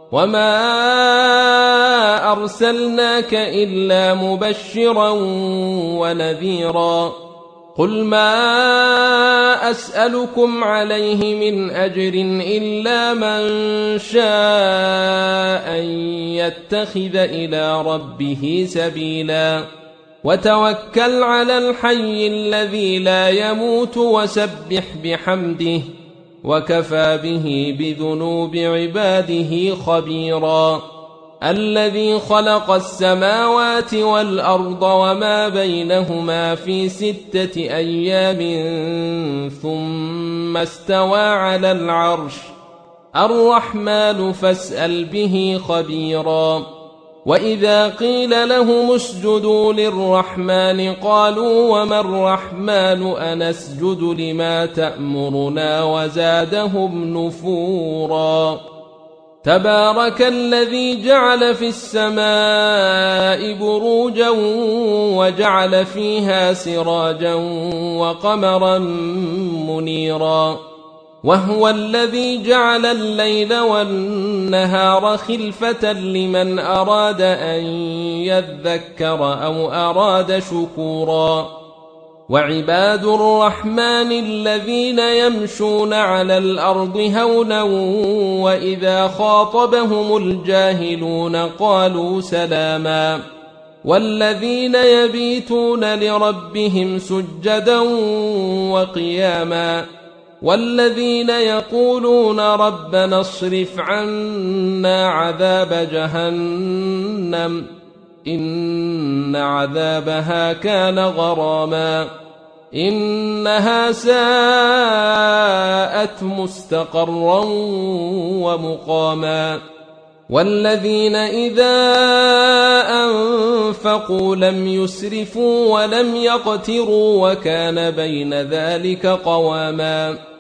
وما أرسلناك إلا مبشرا ونذيرا قل ما أسألكم عليه من أجر إلا من شاء أن يتخذ إلى ربه سبيلا وتوكل على الحي الذي لا يموت وسبح بحمده وكفى به بذنوب عباده خبيرا الذي خلق السماوات والأرض وما بينهما في 6 أيام ثم استوى على العرش الرحمن فاسأل به خبيرا وإذا قيل لهم اسجدوا للرحمن قالوا وما الرحمن أنسجد لما تأمرنا وزادهم نفورا تبارك الذي جعل في السماء بروجا وجعل فيها سراجا وقمرا منيرا وهو الذي جعل الليل والنهار خلفة لمن أراد أن يذكر أو أراد شكورا وعباد الرحمن الذين يمشون على الأرض هونا وإذا خاطبهم الجاهلون قالوا سلاما والذين يبيتون لربهم سجدا وقياما والذين يقولون ربنا اصرف عنا عذاب جهنم إن عذابها كان غراما إنها ساءت مستقرا ومقاما والذين إذا أنفقوا لم يسرفوا ولم يقتروا وكان بين ذلك قواما